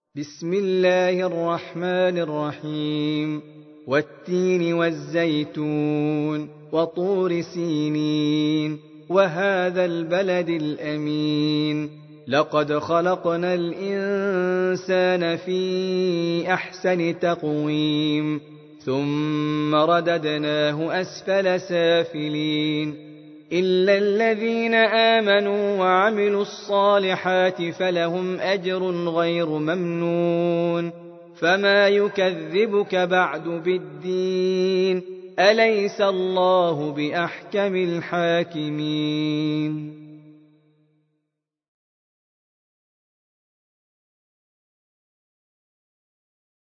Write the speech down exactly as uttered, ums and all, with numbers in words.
بسم الله الرحمن الرحيم والتين والزيتون وطور سينين وهذا البلد الأمين لقد خلقنا الإنسان في أحسن تقويم ثم رددناه أسفل سافلين إلا الذين آمنوا وعملوا الصالحات فلهم أجر غير ممنون فما يكذبك بعد بالدين أليس الله بأحكم الحاكمين